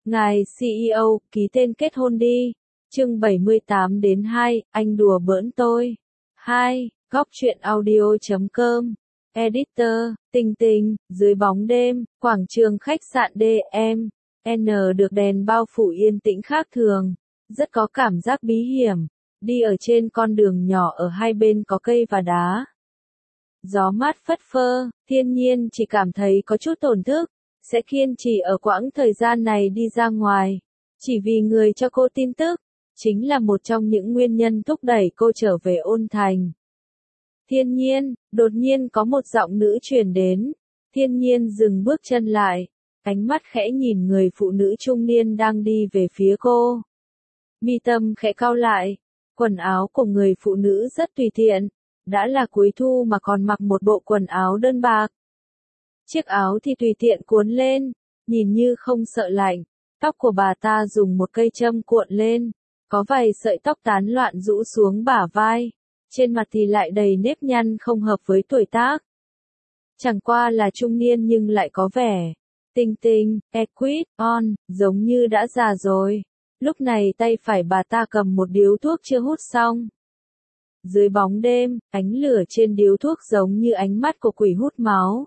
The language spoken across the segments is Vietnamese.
Ngài CEO, ký tên kết hôn đi. Chương 78 đến 2, anh đùa bỡn tôi. 2. Góc truyện audio.com. Editor, Tình Tình, dưới bóng đêm, quảng trường khách sạn DM. N được đèn bao phủ yên tĩnh khác thường, rất có cảm giác bí hiểm. Đi ở trên con đường nhỏ ở hai bên có cây và đá. Gió mát phất phơ, Thiên Nhiên chỉ cảm thấy có chút tổn thức, sẽ kiên trì ở quãng thời gian này đi ra ngoài. Chỉ vì người cho cô tin tức, chính là một trong những nguyên nhân thúc đẩy cô trở về Ôn Thành. Thiên Nhiên, đột nhiên có một giọng nữ truyền đến. Thiên Nhiên dừng bước chân lại, ánh mắt khẽ nhìn người phụ nữ trung niên đang đi về phía cô. Mi tâm khẽ cau lại, quần áo của người phụ nữ rất tùy tiện, đã là cuối thu mà còn mặc một bộ quần áo đơn bạc. Chiếc áo thì tùy tiện cuốn lên, nhìn như không sợ lạnh, tóc của bà ta dùng một cây châm cuộn lên, có vài sợi tóc tán loạn rũ xuống bả vai, trên mặt thì lại đầy nếp nhăn không hợp với tuổi tác. Chẳng qua là trung niên nhưng lại có vẻ tinh tinh, equid, on, giống như đã già rồi. Lúc này tay phải bà ta cầm một điếu thuốc chưa hút xong. Dưới bóng đêm, ánh lửa trên điếu thuốc giống như ánh mắt của quỷ hút máu.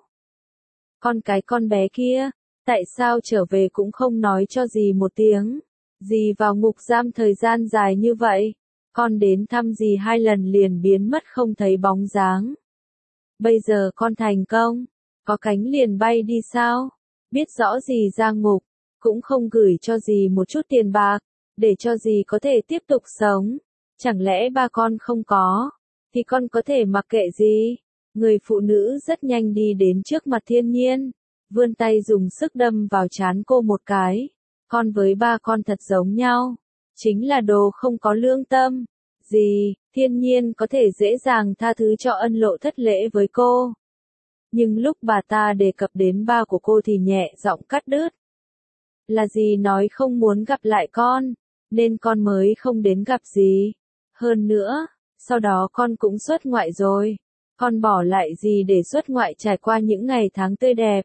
Con bé kia, tại sao trở về cũng không nói cho dì một tiếng? Dì vào ngục giam thời gian dài như vậy, con đến thăm dì 2 lần liền biến mất không thấy bóng dáng. Bây giờ con thành công, có cánh liền bay đi sao? Biết rõ dì ra ngục, cũng không gửi cho dì một chút tiền bạc, để cho dì có thể tiếp tục sống. Chẳng lẽ ba con không có, thì con có thể mặc kệ gì? Người phụ nữ rất nhanh đi đến trước mặt Thiên Nhiên, vươn tay dùng sức đâm vào trán cô một cái. Con với ba con thật giống nhau, chính là đồ không có lương tâm. Dì, Thiên Nhiên có thể dễ dàng tha thứ cho Ân Lộ thất lễ với cô. Nhưng lúc bà ta đề cập đến ba của cô thì nhẹ giọng cắt đứt. Là dì nói không muốn gặp lại con, nên con mới không đến gặp dì. Hơn nữa, sau đó con cũng xuất ngoại rồi. Con bỏ lại dì để xuất ngoại trải qua những ngày tháng tươi đẹp.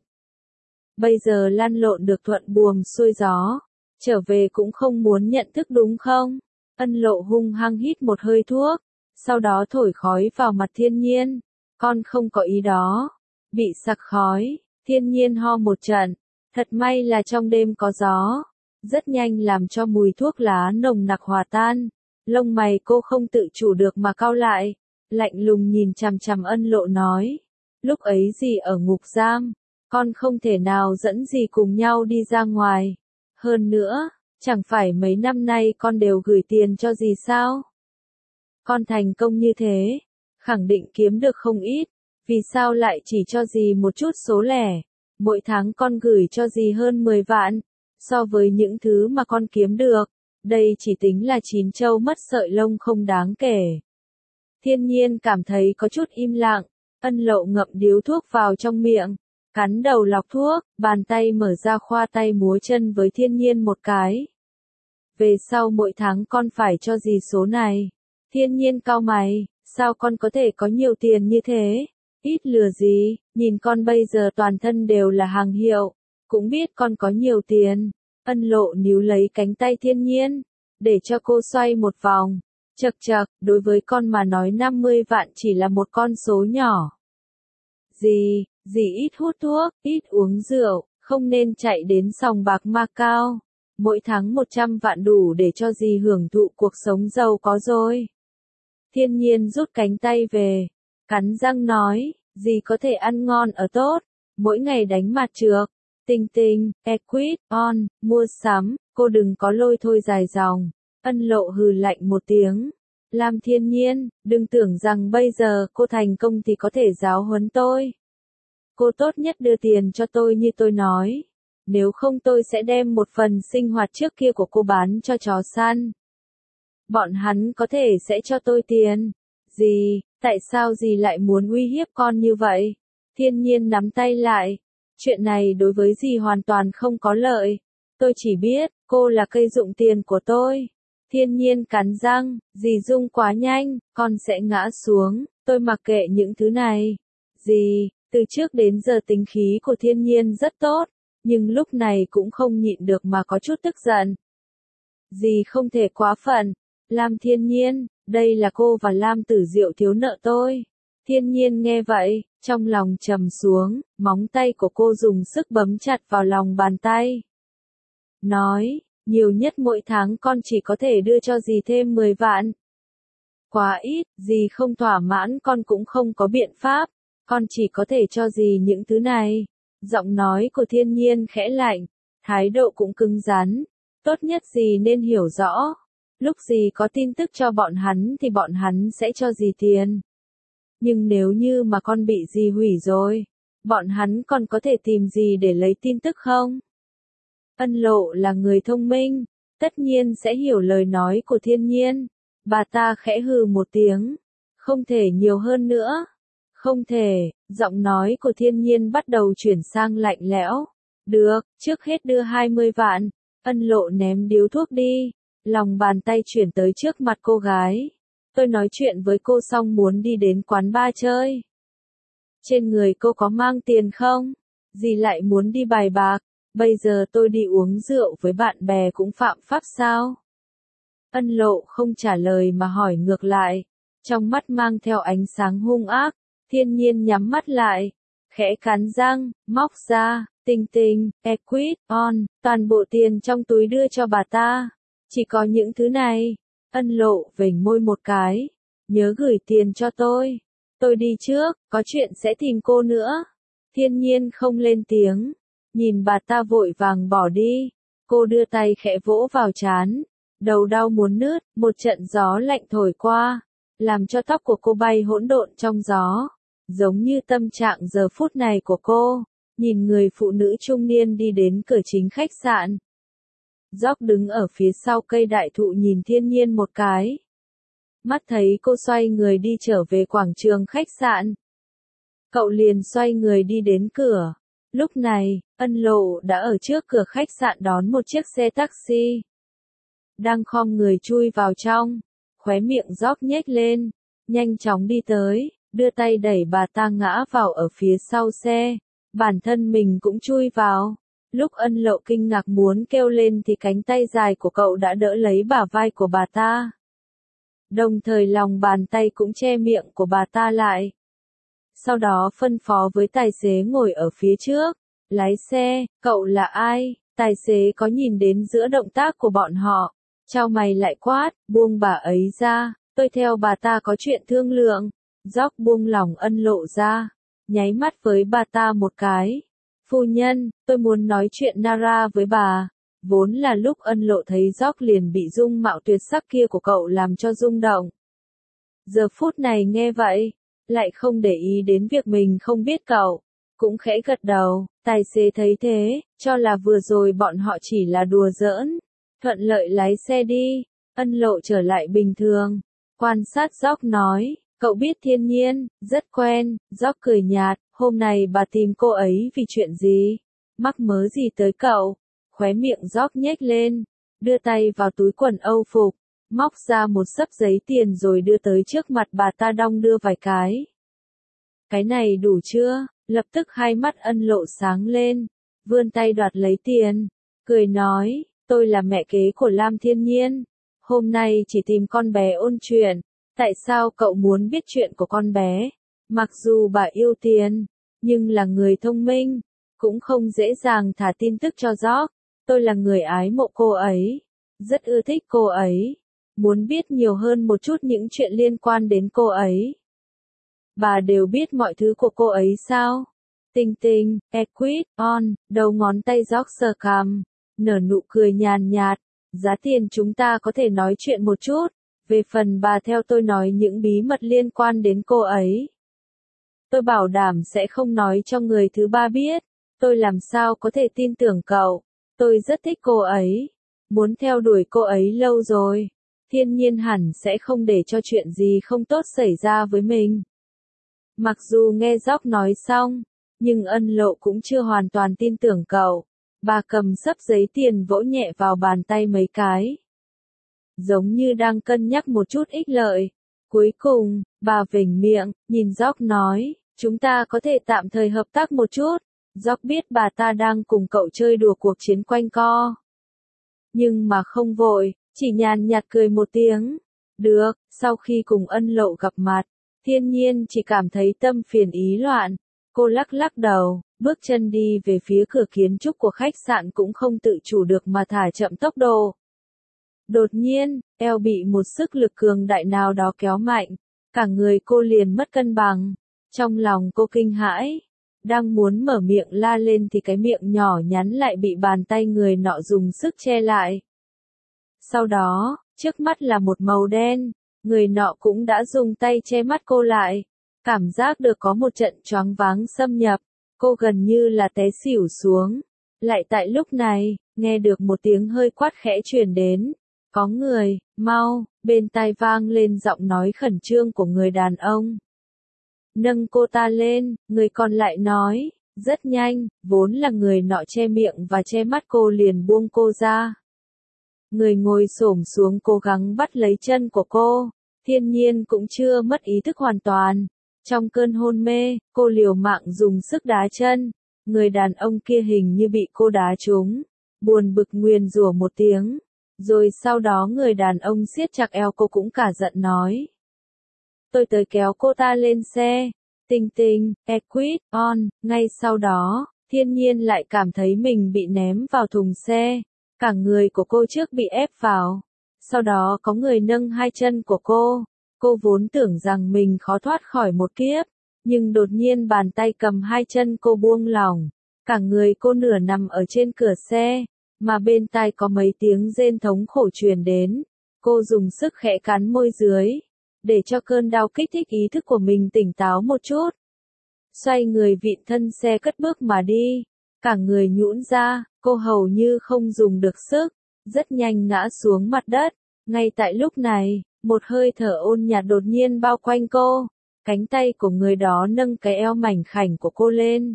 Bây giờ lăn lộn được thuận buồm xuôi gió, trở về cũng không muốn nhận thức đúng không? Ân Lộ hung hăng hít một hơi thuốc, sau đó thổi khói vào mặt Thiên Nhiên. Con không có ý đó. Bị sặc khói, Thiên Nhiên ho một trận. Thật may là trong đêm có gió, rất nhanh làm cho mùi thuốc lá nồng nặc hòa tan. Lông mày cô không tự chủ được mà cau lại, lạnh lùng nhìn chằm chằm Ân Lộ nói. Lúc ấy dì ở ngục giam, con không thể nào dẫn dì cùng nhau đi ra ngoài. Hơn nữa, chẳng phải mấy năm nay con đều gửi tiền cho dì sao? Con thành công như thế, khẳng định kiếm được không ít, vì sao lại chỉ cho dì một chút số lẻ? Mỗi tháng con gửi cho dì hơn 10 vạn, so với những thứ mà con kiếm được, đây chỉ tính là 9 trâu mất sợi lông không đáng kể. Thiên Nhiên cảm thấy có chút im lặng, Ân Lộ ngậm điếu thuốc vào trong miệng, cắn đầu lọc thuốc, bàn tay mở ra khoa tay múa chân với Thiên Nhiên một cái. Về sau mỗi tháng con phải cho dì số này. Thiên Nhiên cau mày, sao con có thể có nhiều tiền như thế? Ít lừa gì, nhìn con bây giờ toàn thân đều là hàng hiệu, cũng biết con có nhiều tiền. Ân Lộ níu lấy cánh tay Thiên Nhiên, để cho cô xoay một vòng. Chậc chậc, đối với con mà nói 50 vạn chỉ là một con số nhỏ. Dì ít hút thuốc, ít uống rượu, không nên chạy đến sòng bạc Macau. Mỗi tháng 100 vạn đủ để cho dì hưởng thụ cuộc sống giàu có rồi. Thiên Nhiên rút cánh tay về, cắn răng nói, dì có thể ăn ngon ở tốt, mỗi ngày đánh mặt trược, Tình Tình, equid, on, mua sắm, cô đừng có lôi thôi dài dòng. Ân Lộ hừ lạnh một tiếng. Lam Thiên Nhiên, đừng tưởng rằng bây giờ cô thành công thì có thể giáo huấn tôi. Cô tốt nhất đưa tiền cho tôi như tôi nói. Nếu không tôi sẽ đem một phần sinh hoạt trước kia của cô bán cho chó săn. Bọn hắn có thể sẽ cho tôi tiền. Dì, tại sao dì lại muốn uy hiếp con như vậy? Thiên Nhiên nắm tay lại. Chuyện này đối với dì hoàn toàn không có lợi. Tôi chỉ biết, cô là cây dụng tiền của tôi. Thiên Nhiên cắn răng, dì rung quá nhanh, con sẽ ngã xuống, tôi mặc kệ những thứ này. Dì, từ trước đến giờ tính khí của Thiên Nhiên rất tốt, nhưng lúc này cũng không nhịn được mà có chút tức giận. Dì không thể quá phận. Lam Thiên Nhiên, đây là cô và Lam Tử Diệu thiếu nợ tôi. Thiên Nhiên nghe vậy, trong lòng trầm xuống, móng tay của cô dùng sức bấm chặt vào lòng bàn tay. Nói, nhiều nhất mỗi tháng con chỉ có thể đưa cho dì thêm 10 vạn. Quá ít, dì không thỏa mãn con cũng không có biện pháp, con chỉ có thể cho dì những thứ này. Giọng nói của Thiên Nhiên khẽ lạnh, thái độ cũng cứng rắn. Tốt nhất dì nên hiểu rõ. Lúc dì có tin tức cho bọn hắn thì bọn hắn sẽ cho dì tiền. Nhưng nếu như mà con bị dì hủy rồi, bọn hắn còn có thể tìm dì để lấy tin tức không? Ân Lộ là người thông minh, tất nhiên sẽ hiểu lời nói của Thiên Nhiên. Bà ta khẽ hừ một tiếng. Không thể nhiều hơn nữa. Không thể, giọng nói của Thiên Nhiên bắt đầu chuyển sang lạnh lẽo. Được, trước hết đưa 20 vạn. Ân Lộ ném điếu thuốc đi. Lòng bàn tay chuyển tới trước mặt cô gái. Tôi nói chuyện với cô xong muốn đi đến quán bar chơi. Trên người cô có mang tiền không? Dì lại muốn đi bài bạc. Bây giờ tôi đi uống rượu với bạn bè cũng phạm pháp sao? Ân Lộ không trả lời mà hỏi ngược lại. Trong mắt mang theo ánh sáng hung ác. Thiên Nhiên nhắm mắt lại. Khẽ cắn răng, móc ra, Tình Tình, Equid, On, toàn bộ tiền trong túi đưa cho bà ta. Chỉ có những thứ này. Ân Lộ vểnh môi một cái. Nhớ gửi tiền cho tôi. Tôi đi trước, có chuyện sẽ tìm cô nữa. Thiên Nhiên không lên tiếng. Nhìn bà ta vội vàng bỏ đi. Cô đưa tay khẽ vỗ vào trán. Đầu đau muốn nứt, một trận gió lạnh thổi qua. Làm cho tóc của cô bay hỗn độn trong gió. Giống như tâm trạng giờ phút này của cô. Nhìn người phụ nữ trung niên đi đến cửa chính khách sạn. Gióc đứng ở phía sau cây đại thụ nhìn Thiên Nhiên một cái. Mắt thấy cô xoay người đi trở về quảng trường khách sạn. Cậu liền xoay người đi đến cửa. Lúc này, Ân Lộ đã ở trước cửa khách sạn đón một chiếc xe taxi. Đang khom người chui vào trong. Khóe miệng Gióc nhếch lên. Nhanh chóng đi tới, đưa tay đẩy bà ta ngã vào ở phía sau xe. Bản thân mình cũng chui vào. Lúc Ân Lộ kinh ngạc muốn kêu lên thì cánh tay dài của cậu đã đỡ lấy bả vai của bà ta. Đồng thời lòng bàn tay cũng che miệng của bà ta lại. Sau đó phân phó với tài xế ngồi ở phía trước. Lái xe, cậu là ai? Tài xế có nhìn đến giữa động tác của bọn họ. Chau mày lại quát, buông bà ấy ra, tôi theo bà ta có chuyện thương lượng. Gióc buông lỏng Ân Lộ ra. Nháy mắt với bà ta một cái. Phu nhân, tôi muốn nói chuyện Nara với bà. Vốn là lúc Ân Lộ thấy Gióc liền bị dung mạo tuyệt sắc kia của cậu làm cho rung động. Giờ phút này nghe vậy, lại không để ý đến việc mình không biết cậu. Cũng khẽ gật đầu, tài xế thấy thế, cho là vừa rồi bọn họ chỉ là đùa giỡn. Thuận lợi lái xe đi, Ân Lộ trở lại bình thường. Quan sát Gióc nói, cậu biết Thiên Nhiên, rất quen. Gióc cười nhạt, hôm nay bà tìm cô ấy vì chuyện gì? Mắc mớ gì tới cậu? Khóe miệng Gióc nhếch lên, đưa tay vào túi quần âu phục, móc ra một xấp giấy tiền rồi đưa tới trước mặt bà ta đong đưa vài cái. Cái này đủ chưa? Lập tức hai mắt Ân Lộ sáng lên, vươn tay đoạt lấy tiền, cười nói, tôi là mẹ kế của Lam Thiên Nhiên, hôm nay chỉ tìm con bé ôn chuyện, tại sao cậu muốn biết chuyện của con bé? Mặc dù bà yêu tiền, nhưng là người thông minh, cũng không dễ dàng thả tin tức cho Gióc. Tôi là người ái mộ cô ấy, rất ưa thích cô ấy, muốn biết nhiều hơn một chút những chuyện liên quan đến cô ấy. Bà đều biết mọi thứ của cô ấy sao? Tình Tình, Equid, On, đầu ngón tay Gióc sờ cằm, nở nụ cười nhàn nhạt, giá tiền chúng ta có thể nói chuyện một chút, về phần bà theo tôi nói những bí mật liên quan đến cô ấy. Tôi bảo đảm sẽ không nói cho người thứ ba biết, tôi làm sao có thể tin tưởng cậu, tôi rất thích cô ấy, muốn theo đuổi cô ấy lâu rồi, Thiên Nhiên hẳn sẽ không để cho chuyện gì không tốt xảy ra với mình. Mặc dù nghe Gióc nói xong, nhưng Ân Lộ cũng chưa hoàn toàn tin tưởng cậu. Bà cầm xấp giấy tiền vỗ nhẹ vào bàn tay mấy cái. Giống như đang cân nhắc một chút ích lợi. Cuối cùng, bà vểnh miệng, nhìn Gióc nói, chúng ta có thể tạm thời hợp tác một chút. Jock biết bà ta đang cùng cậu chơi đùa cuộc chiến quanh co. Nhưng mà không vội, chỉ nhàn nhạt cười một tiếng. Được, sau khi cùng ân lộ gặp mặt, Thiên Nhiên chỉ cảm thấy tâm phiền ý loạn. Cô lắc lắc đầu, bước chân đi về phía cửa kiến trúc của khách sạn cũng không tự chủ được mà thả chậm tốc độ. Đột nhiên, eo bị một sức lực cường đại nào đó kéo mạnh, cả người cô liền mất cân bằng. Trong lòng cô kinh hãi, đang muốn mở miệng la lên thì cái miệng nhỏ nhắn lại bị bàn tay người nọ dùng sức che lại. Sau đó, trước mắt là một màu đen, người nọ cũng đã dùng tay che mắt cô lại. Cảm giác được có một trận choáng váng xâm nhập, cô gần như là té xỉu xuống. Lại tại lúc này, nghe được một tiếng hơi quát khẽ truyền đến. Có người, mau, bên tai vang lên giọng nói khẩn trương của người đàn ông. Nâng cô ta lên, người còn lại nói, rất nhanh, vốn là người nọ che miệng và che mắt cô liền buông cô ra. Người ngồi xổm xuống cố gắng bắt lấy chân của cô, Thiên Nhiên cũng chưa mất ý thức hoàn toàn. Trong cơn hôn mê, cô liều mạng dùng sức đá chân, người đàn ông kia hình như bị cô đá trúng, buồn bực nguyền rủa một tiếng. Rồi sau đó người đàn ông siết chặt eo cô cũng cả giận nói. Tôi tới kéo cô ta lên xe. Tinh tinh, equip, on, ngay sau đó, Thiên Nhiên lại cảm thấy mình bị ném vào thùng xe. Cả người của cô trước bị ép vào. Sau đó có người nâng hai chân của cô. Cô vốn tưởng rằng mình khó thoát khỏi một kiếp. Nhưng đột nhiên bàn tay cầm hai chân cô buông lỏng. Cả người cô nửa nằm ở trên cửa xe. Mà bên tai có mấy tiếng rên thống khổ truyền đến. Cô dùng sức khẽ cắn môi dưới. Để cho cơn đau kích thích ý thức của mình tỉnh táo một chút. Xoay người vịn thân xe cất bước mà đi. Cả người nhũn ra, cô hầu như không dùng được sức. Rất nhanh ngã xuống mặt đất. Ngay tại lúc này, một hơi thở ôn nhạt đột nhiên bao quanh cô. Cánh tay của người đó nâng cái eo mảnh khảnh của cô lên.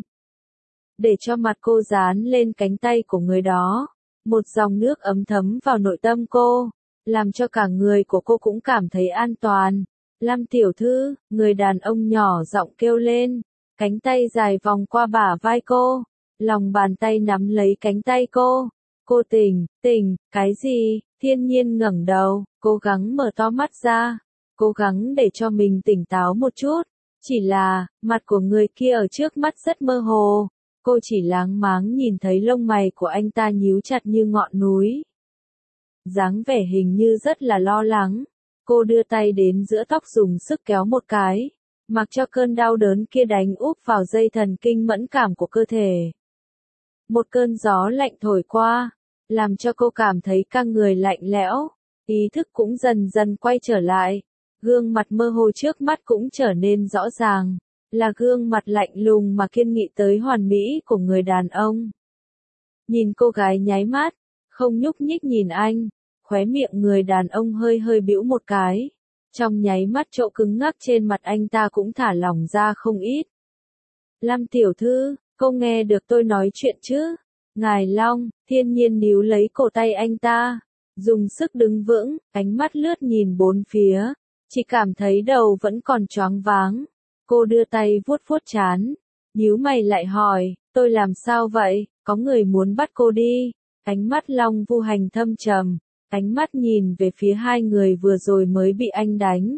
Để cho mặt cô dán lên cánh tay của người đó. Một dòng nước ấm thấm vào nội tâm cô. Làm cho cả người của cô cũng cảm thấy an toàn. Lâm tiểu thư, người đàn ông nhỏ giọng kêu lên. Cánh tay dài vòng qua bả vai cô. Lòng bàn tay nắm lấy cánh tay cô. Cô tỉnh, cái gì? Thiên Nhiên ngẩng đầu, cố gắng mở to mắt ra. Cố gắng để cho mình tỉnh táo một chút. Chỉ là, mặt của người kia ở trước mắt rất mơ hồ. Cô chỉ láng máng nhìn thấy lông mày của anh ta nhíu chặt như ngọn núi. Dáng vẻ hình như rất là lo lắng. Cô đưa tay đến giữa tóc dùng sức kéo một cái. Mặc cho cơn đau đớn kia đánh úp vào dây thần kinh mẫn cảm của cơ thể. Một cơn gió lạnh thổi qua. Làm cho cô cảm thấy cả người lạnh lẽo. Ý thức cũng dần dần quay trở lại. Gương mặt mơ hồ trước mắt cũng trở nên rõ ràng. Là gương mặt lạnh lùng mà kiên nghị tới hoàn mỹ của người đàn ông. Nhìn cô gái nháy mắt, không nhúc nhích nhìn anh, khóe miệng người đàn ông hơi hơi bĩu một cái. Trong nháy mắt chỗ cứng ngắc trên mặt anh ta cũng thả lỏng ra không ít. Lâm tiểu thư, cô nghe được tôi nói chuyện chứ? Ngài Long, Thiên Nhiên níu lấy cổ tay anh ta, dùng sức đứng vững, ánh mắt lướt nhìn bốn phía, chỉ cảm thấy đầu vẫn còn choáng váng. Cô đưa tay vuốt vuốt trán, nhíu mày lại hỏi, tôi làm sao vậy, có người muốn bắt cô đi. Ánh mắt Long Vu Hành thâm trầm, ánh mắt nhìn về phía hai người vừa rồi mới bị anh đánh.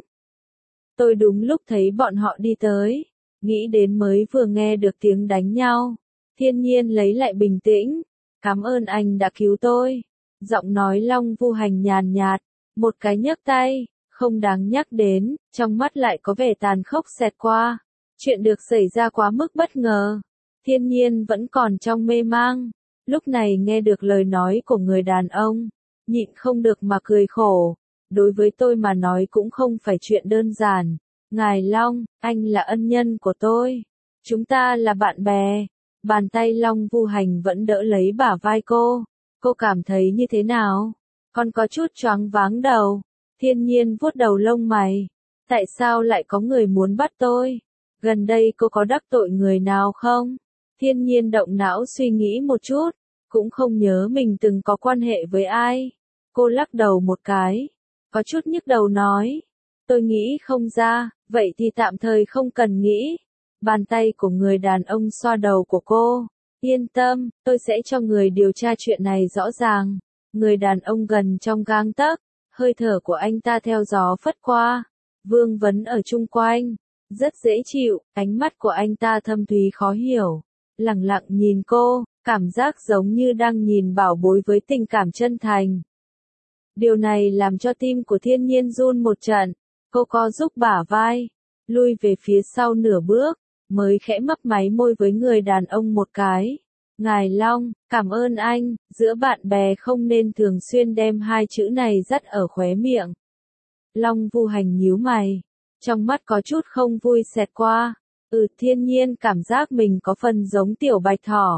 Tôi đúng lúc thấy bọn họ đi tới, nghĩ đến mới vừa nghe được tiếng đánh nhau. Thiên Nhiên lấy lại bình tĩnh, cảm ơn anh đã cứu tôi. Giọng nói Long Vu Hành nhàn nhạt, một cái nhấc tay, không đáng nhắc đến, trong mắt lại có vẻ tàn khốc xẹt qua. Chuyện được xảy ra quá mức bất ngờ. Thiên Nhiên vẫn còn trong mê mang. Lúc này nghe được lời nói của người đàn ông, nhịn không được mà cười khổ. Đối với tôi mà nói cũng không phải chuyện đơn giản. Ngài Long, anh là ân nhân của tôi. Chúng ta là bạn bè. Bàn tay Long Vu Hành vẫn đỡ lấy bả vai cô. Cô cảm thấy như thế nào? Còn có chút choáng váng đầu. Thiên Nhiên vuốt đầu lông mày. Tại sao lại có người muốn bắt tôi? Gần đây cô có đắc tội người nào không? Thiên Nhiên động não suy nghĩ một chút. Cũng không nhớ mình từng có quan hệ với ai. Cô lắc đầu một cái. Có chút nhức đầu nói. Tôi nghĩ không ra, vậy thì tạm thời không cần nghĩ. Bàn tay của người đàn ông xoa đầu của cô. Yên tâm, tôi sẽ cho người điều tra chuyện này rõ ràng. Người đàn ông gần trong gang tấc, hơi thở của anh ta theo gió phất qua. Vương vấn ở chung quanh, rất dễ chịu, ánh mắt của anh ta thâm thúy khó hiểu. Lẳng lặng nhìn cô, cảm giác giống như đang nhìn bảo bối với tình cảm chân thành. Điều này làm cho tim của Thiên Nhiên run một trận, cô co giúp bả vai, lui về phía sau nửa bước, mới khẽ mấp máy môi với người đàn ông một cái. Ngài Long, cảm ơn anh, giữa bạn bè không nên thường xuyên đem hai chữ này dắt ở khóe miệng. Long Vu Hành nhíu mày, trong mắt có chút không vui xẹt qua. Thiên Nhiên cảm giác mình có phần giống tiểu bạch thỏ.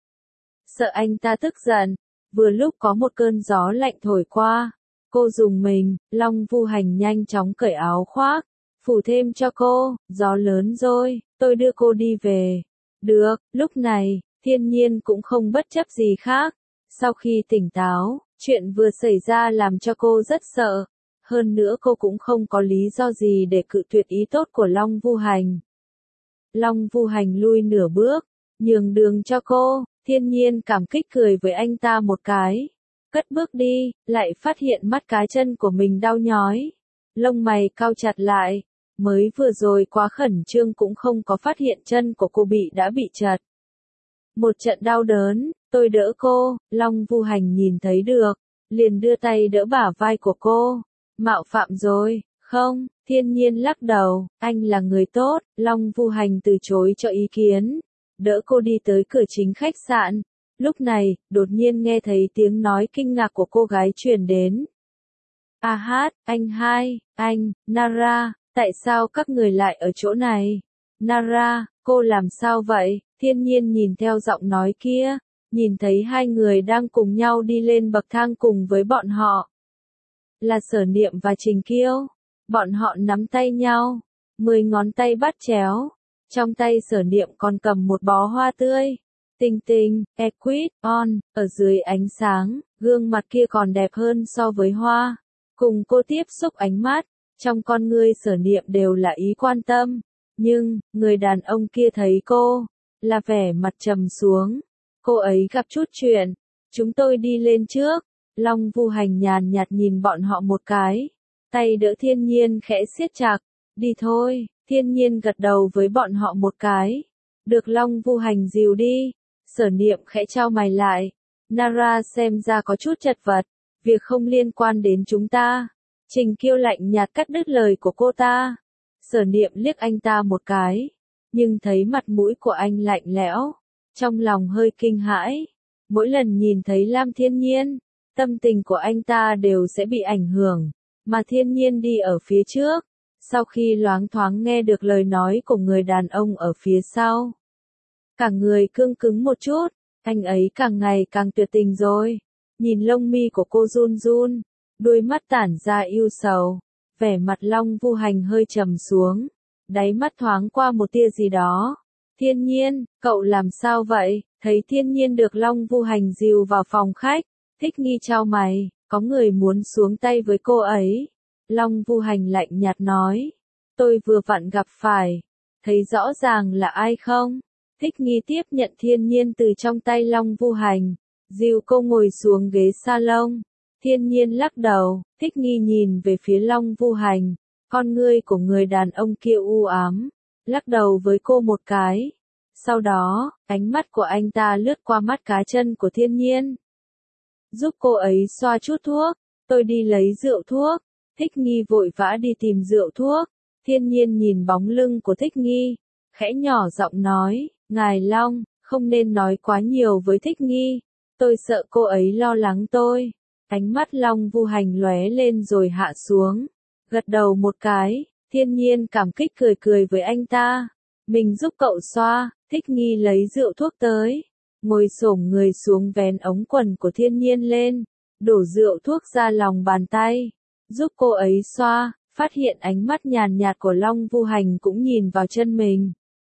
Sợ anh ta tức giận, vừa lúc có một cơn gió lạnh thổi qua. Cô dùng mình, Long Vu Hành nhanh chóng cởi áo khoác, phủ thêm cho cô, gió lớn rồi, tôi đưa cô đi về. Được, lúc này, Thiên Nhiên cũng không bất chấp gì khác. Sau khi tỉnh táo, chuyện vừa xảy ra làm cho cô rất sợ. Hơn nữa cô cũng không có lý do gì để cự tuyệt ý tốt của Long Vu Hành. Long Vu Hành lui nửa bước, nhường đường cho cô, Thiên Nhiên cảm kích cười với anh ta một cái. Cất bước đi, lại phát hiện mắt cá chân của mình đau nhói. Lông mày cau chặt lại, mới vừa rồi quá khẩn trương cũng không có phát hiện chân của cô đã bị trật. Một trận đau đớn, tôi đỡ cô, Long Vu Hành nhìn thấy được, liền đưa tay đỡ bả vai của cô. Mạo phạm rồi, không, Thiên Nhiên lắc đầu, anh là người tốt, Long Vu Hành từ chối cho ý kiến, đỡ cô đi tới cửa chính khách sạn. Lúc này, đột nhiên nghe thấy tiếng nói kinh ngạc của cô gái truyền đến. A hát, anh hai, anh, Nara, tại sao các người lại ở chỗ này? Nara, cô làm sao vậy? Thiên Nhiên nhìn theo giọng nói kia, nhìn thấy hai người đang cùng nhau đi lên bậc thang cùng với bọn họ. Là Sở Niệm và Trình Kiêu. Bọn họ nắm tay nhau, 10 ngón tay bắt chéo. Trong tay Sở Niệm còn cầm một bó hoa tươi. Tinh tinh, Equid, on, ở dưới ánh sáng, gương mặt kia còn đẹp hơn so với hoa. Cùng cô tiếp xúc ánh mắt, trong con ngươi Sở Niệm đều là ý quan tâm. Nhưng, người đàn ông kia thấy cô, là vẻ mặt trầm xuống. Cô ấy gặp chút chuyện, chúng tôi đi lên trước. Long Vu Hành nhàn nhạt nhìn bọn họ một cái, tay đỡ Thiên Nhiên khẽ siết chặt, đi thôi, Thiên Nhiên gật đầu với bọn họ một cái, được Long Vu Hành dìu đi. Sở Niệm khẽ chau mày lại, Nara xem ra có chút chật vật, việc không liên quan đến chúng ta. Trình Kiêu lạnh nhạt cắt đứt lời của cô ta. Sở Niệm liếc anh ta một cái, nhưng thấy mặt mũi của anh lạnh lẽo, trong lòng hơi kinh hãi. Mỗi lần nhìn thấy Lam Thiên Nhiên, tâm tình của anh ta đều sẽ bị ảnh hưởng, mà Thiên Nhiên đi ở phía trước. Sau khi loáng thoáng nghe được lời nói của người đàn ông ở phía sau, cả người cương cứng một chút, anh ấy càng ngày càng tuyệt tình rồi. Nhìn lông mi của cô run run, đôi mắt tản ra ưu sầu, vẻ mặt Long Vu Hành hơi trầm xuống, đáy mắt thoáng qua một tia gì đó. Thiên Nhiên, cậu làm sao vậy? Thấy Thiên Nhiên được Long Vu Hành dìu vào phòng khách, Thích Nghi chau mày, có người muốn xuống tay với cô ấy. Long Vu Hành lạnh nhạt nói, tôi vừa vặn gặp phải, thấy rõ ràng là ai không? Thích Nghi tiếp nhận Thiên Nhiên từ trong tay Long Vu Hành, dìu cô ngồi xuống ghế salon. Thiên Nhiên lắc đầu, Thích Nghi nhìn về phía Long Vu Hành, con ngươi của người đàn ông kia u ám, lắc đầu với cô một cái. Sau đó, ánh mắt của anh ta lướt qua mắt cá chân của Thiên Nhiên. Giúp cô ấy xoa chút thuốc, tôi đi lấy rượu thuốc. Thích Nghi vội vã đi tìm rượu thuốc. Thiên Nhiên nhìn bóng lưng của Thích Nghi, khẽ nhỏ giọng nói, Ngài Long, không nên nói quá nhiều với Thích Nghi, tôi sợ cô ấy lo lắng tôi. Ánh mắt Long Vu Hành lóe lên rồi hạ xuống, gật đầu một cái. Thiên Nhiên cảm kích cười cười với anh ta, mình giúp cậu xoa. Thích Nghi lấy rượu thuốc tới, ngồi xổm người xuống vén ống quần của Thiên Nhiên lên, đổ rượu thuốc ra lòng bàn tay, giúp cô ấy xoa. Phát hiện ánh mắt nhàn nhạt của Long Vu Hành cũng nhìn vào chân mình.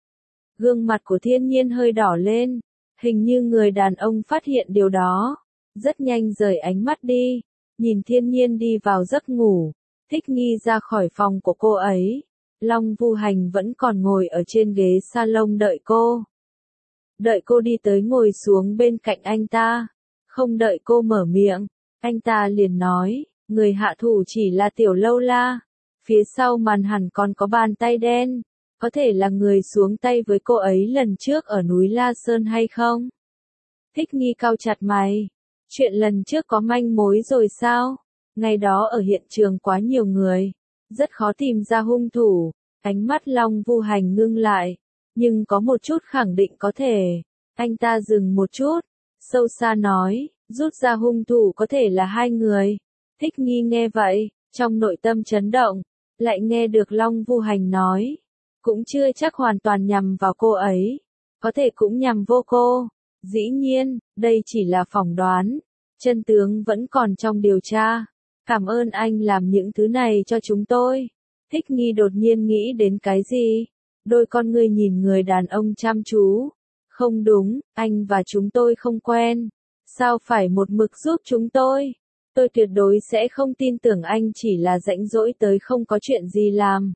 Gương mặt của Thiên Nhiên hơi đỏ lên, hình như người đàn ông phát hiện điều đó, rất nhanh rời ánh mắt đi, nhìn Thiên Nhiên đi vào giấc ngủ. Thích Nghi ra khỏi phòng của cô ấy, Long Vu Hành vẫn còn ngồi ở trên ghế salon đợi cô. đợi cô đi tới ngồi xuống bên cạnh anh ta. Không đợi cô mở miệng, anh ta liền nói, người hạ thủ chỉ là Tiểu Lâu La. Phía sau màn hẳn còn có bàn tay đen, có thể là người xuống tay với cô ấy lần trước ở núi La Sơn hay không? Thích Nghi cau chặt mày, chuyện lần trước có manh mối rồi sao? Ngày đó ở hiện trường quá nhiều người, rất khó tìm ra hung thủ. Ánh mắt Long Vu Hành ngưng lại, nhưng có một chút khẳng định có thể. Anh ta dừng một chút, sâu xa nói, rút ra hung thủ có thể là hai người. Thích Nghi nghe vậy, trong nội tâm chấn động, lại nghe được Long Vu Hành nói, cũng chưa chắc hoàn toàn nhằm vào cô ấy, có thể cũng nhằm vô cô. Dĩ nhiên, đây chỉ là phỏng đoán, chân tướng vẫn còn trong điều tra. Cảm ơn anh làm những thứ này cho chúng tôi. Thích Nghi đột nhiên nghĩ đến cái gì? Đôi con ngươi nhìn người đàn ông chăm chú. Không đúng, anh và chúng tôi không quen. Sao phải một mực giúp chúng tôi? Tôi tuyệt đối sẽ không tin tưởng anh chỉ là rãnh rỗi tới không có chuyện gì làm.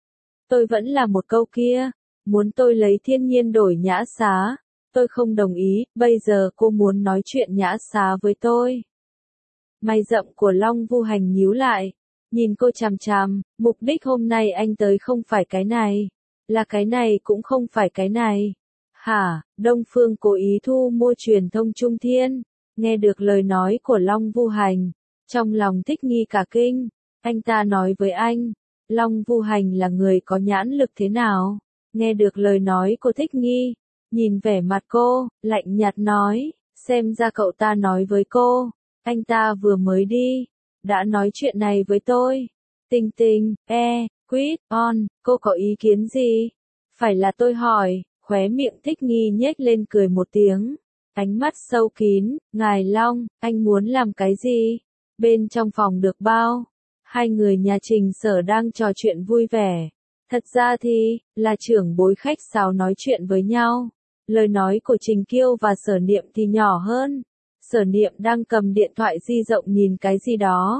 Tôi vẫn là một câu kia, muốn tôi lấy thiên nhiên đổi nhã xá. Tôi không đồng ý, bây giờ cô muốn nói chuyện nhã xá với tôi. Mày rậm của Long Vu Hành nhíu lại, nhìn cô chằm chằm, mục đích hôm nay anh tới không phải cái này, là cái này cũng không phải cái này. Hả, Đông Phương cố ý thu mua truyền thông Trung Thiên, nghe được lời nói của Long Vu Hành, trong lòng Thích Nghi cả kinh, anh ta nói với anh, Long Vu Hành là người có nhãn lực thế nào? Nghe được lời nói của Thích Nghi, nhìn vẻ mặt cô, lạnh nhạt nói, xem ra cậu ta nói với cô, anh ta vừa mới đi, đã nói chuyện này với tôi. Tình tình, quýt, cô có ý kiến gì? Phải là tôi hỏi, khóe miệng Thích Nghi nhếch lên cười một tiếng, ánh mắt sâu kín, ngài Long, anh muốn làm cái gì? Bên trong phòng được bao? Hai người nhà Trình Sở đang trò chuyện vui vẻ. Thật ra thì, là trưởng bối khách sáo nói chuyện với nhau. Lời nói của Trình Kiêu và Sở Niệm thì nhỏ hơn. Sở Niệm đang cầm điện thoại di động nhìn cái gì đó.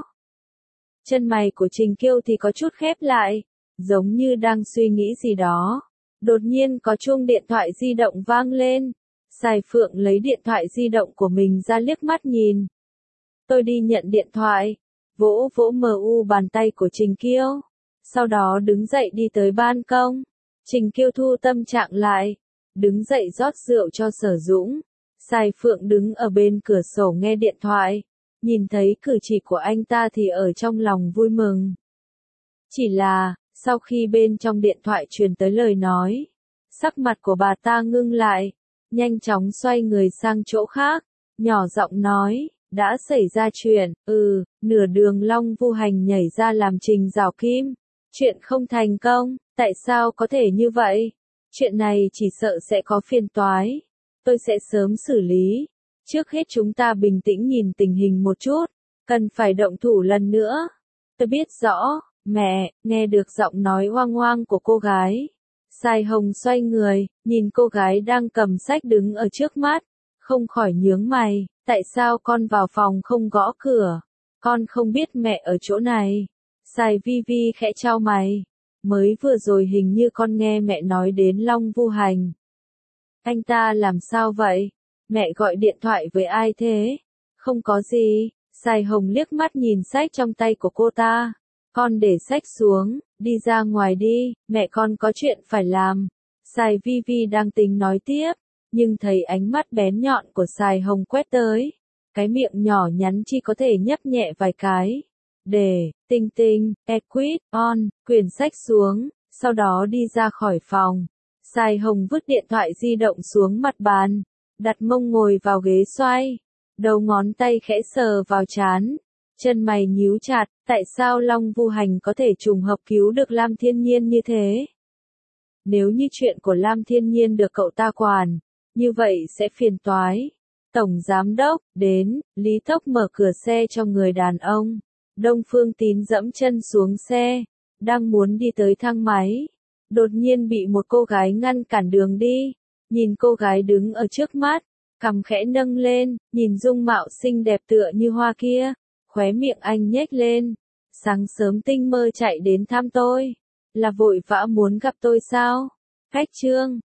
Chân mày của Trình Kiêu thì có chút khép lại, giống như đang suy nghĩ gì đó. Đột nhiên có chuông điện thoại di động vang lên. Sài Phượng lấy điện thoại di động của mình ra liếc mắt nhìn. Tôi đi nhận điện thoại, vỗ vỗ bàn tay của Trình Kiêu. Sau đó đứng dậy đi tới ban công. Trình Kiêu thu tâm trạng lại, đứng dậy rót rượu cho Sở Dũng. Sài Phượng đứng ở bên cửa sổ nghe điện thoại, nhìn thấy cử chỉ của anh ta thì ở trong lòng vui mừng. Chỉ là, sau khi bên trong điện thoại truyền tới lời nói, sắc mặt của bà ta ngưng lại, nhanh chóng xoay người sang chỗ khác, nhỏ giọng nói, đã xảy ra chuyện, nửa đường Long Vu Hành nhảy ra làm Trình Giảo Kim. Chuyện không thành công, tại sao có thể như vậy? Chuyện này chỉ sợ sẽ có phiền toái. Tôi sẽ sớm xử lý. Trước hết chúng ta bình tĩnh nhìn tình hình một chút, cần phải động thủ lần nữa. Tôi biết rõ, mẹ, nghe được giọng nói hoang hoang của cô gái. Sài Hồng xoay người, nhìn cô gái đang cầm sách đứng ở trước mắt, không khỏi nhướng mày, tại sao con vào phòng không gõ cửa? Con không biết mẹ ở chỗ này. Sài Vi Vi khẽ chau mày, mới vừa rồi hình như con nghe mẹ nói đến Long Vu Hành. Anh ta làm sao vậy? Mẹ gọi điện thoại với ai thế? Không có gì. Sài Hồng liếc mắt nhìn sách trong tay của cô ta. Con để sách xuống, đi ra ngoài đi, mẹ con có chuyện phải làm. Sài Vi Vi đang tính nói tiếp, nhưng thấy ánh mắt bén nhọn của Sài Hồng quét tới. Cái miệng nhỏ nhắn chỉ có thể nhấp nhẹ vài cái. Để, Tinh Tinh, quýt, quyển sách xuống, sau đó đi ra khỏi phòng. Sài Hồng vứt điện thoại di động xuống mặt bàn, đặt mông ngồi vào ghế xoay, đầu ngón tay khẽ sờ vào trán, chân mày nhíu chặt, tại sao Long Vu Hành có thể trùng hợp cứu được Lam Thiên Nhiên như thế? Nếu như chuyện của Lam Thiên Nhiên được cậu ta quản, như vậy sẽ phiền toái. Tổng giám đốc, đến, Lý Tốc mở cửa xe cho người đàn ông. Đông Phương Tín dẫm chân xuống xe, đang muốn đi tới thang máy. Đột nhiên bị một cô gái ngăn cản đường đi. Nhìn cô gái đứng ở trước mắt, cằm khẽ nâng lên, nhìn dung mạo xinh đẹp tựa như hoa kia. Khóe miệng anh nhếch lên. Sáng sớm tinh mơ chạy đến thăm tôi. Là vội vã muốn gặp tôi sao? Khách trương,